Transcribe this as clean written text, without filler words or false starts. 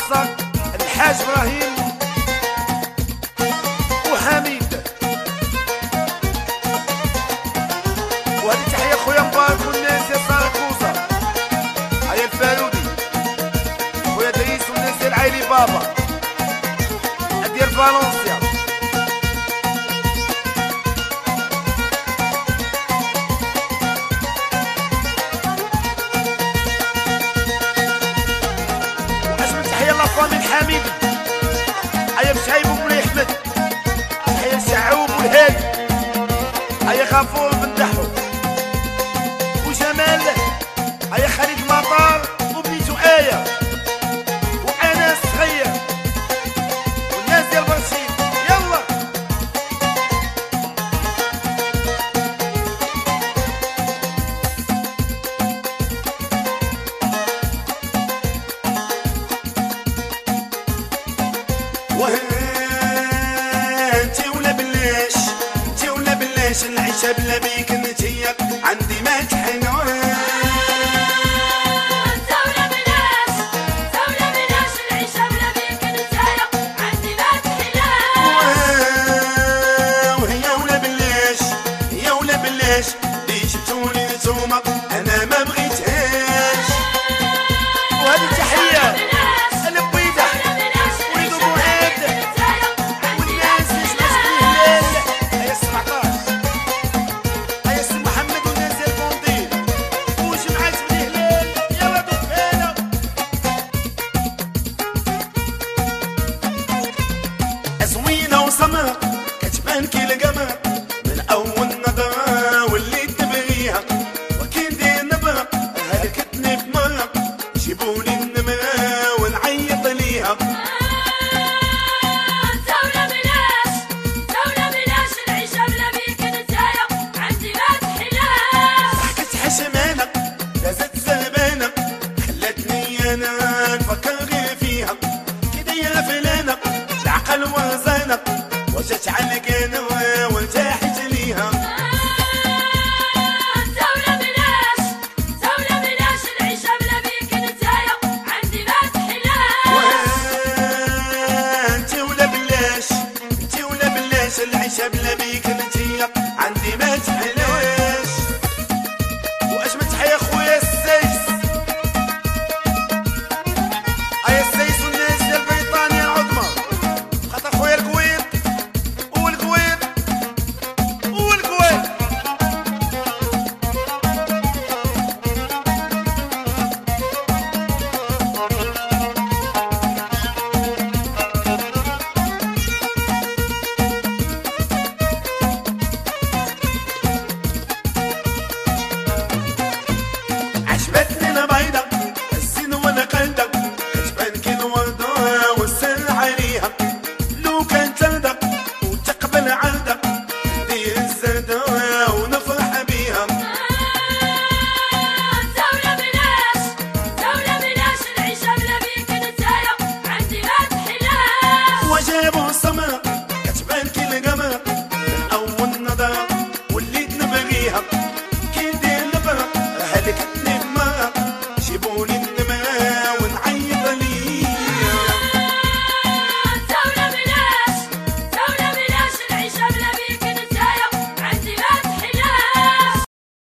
خاصة الحاج ابراهيم وحميد. وهذه تحية خويا مبارك والناس يا ساراكوزا، هيا الفارودي خويا دريس والناس ديال عايلي بابا ديال فالنسيا. واجمل تحية لافامي الحميدي، هيا مشايب ومولي احمد، تحية شعوب والهادي، هيا غفور بن دحو وجمال، هيا خالد مطار وبنيتو آية وأنس صغير والناس ديال برشيد. يلا انتي ولا بلاش، انتي ولا بلاش العيشة بلا بيك نتيا عندي ما تحنون. انت ولا بلاش، انت ولا بلاش العيشة بلا بيك نتايا عندي ما تحلاش. وهي ولا بلاش، هي ولا بلاش اللي جبتوني نتوما انا ما بغيتهاش. وهذه تحية البيضة وليدو معاد والناس اللي جمعت بالهلال، هيا 17 هيا سي محمد والناس ديال بونديل وجمعت بالهلال يا وادو فانا. زوينة وسمرة كتبان كي القمر من أول نظرة وليت نبغيها، وكي ندير نبرة هلكتني في مرة جيبولي النمرة ونعيط ليها. انت ولا بلاش، انت ولا بلاش العيشة بلا بيك نتايا عندي ما تحلاش. ضحكت حشمانة دازت زربانة خلتني أنا نفكر غير فيها، كي دايرة فلانة العقل ورزانة وجات على قانا